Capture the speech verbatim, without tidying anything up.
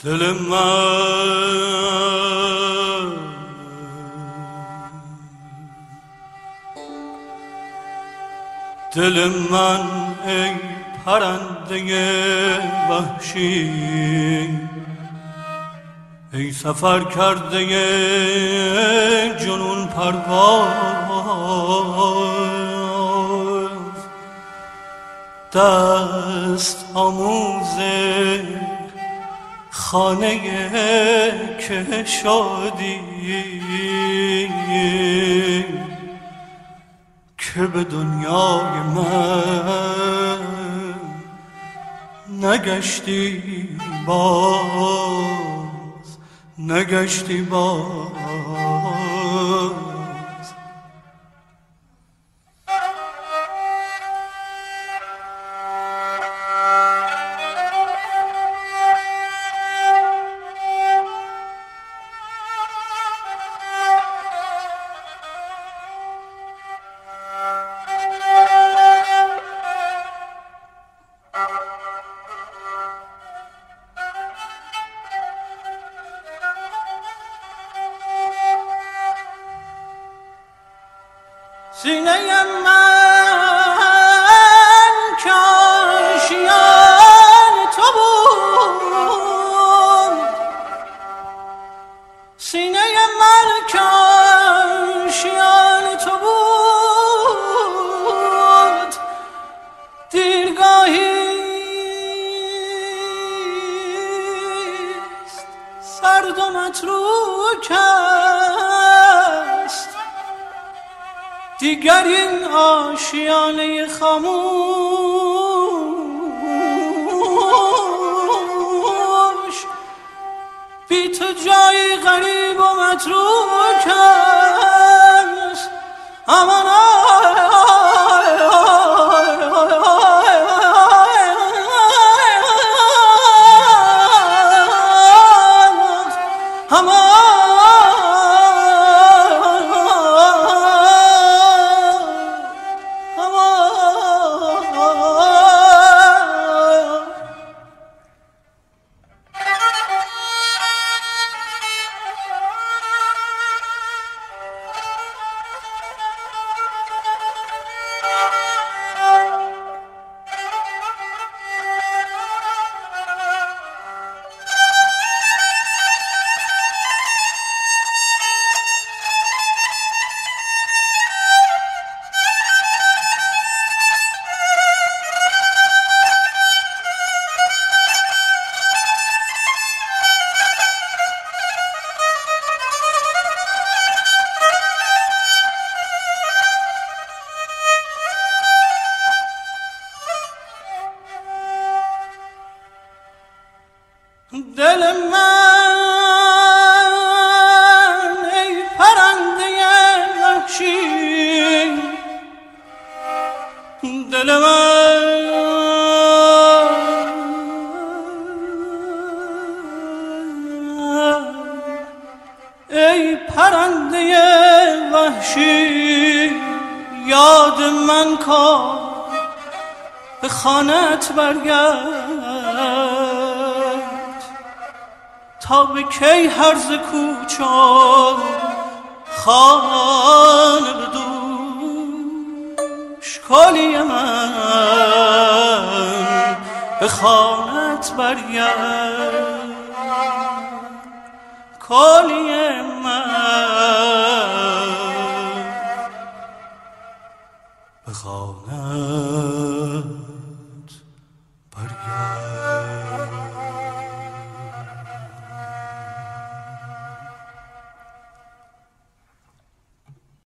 دل من دل من ای پرنده وحشی، ای سفر کرده جنون پرواز، دست آموز خانه که شادی که به دنیای من نگشتی باز، نگشتی باز. سینه من که آشیان تو بود، سینه من که آشیان تو بود، دیرگاهیست سرد و متروک است، دیگر این آشیانه خاموش بی تو جایی غریب و متروک است. امان دل من ای پرنده وحشی، دل من ای پرنده وحشی، یاد من کن به خانه‌ات برگرد، تا به کی هرز کوچ و خانه بدوش، کالی من به خانه‌ات برگرد، کالی من به خانه‌ات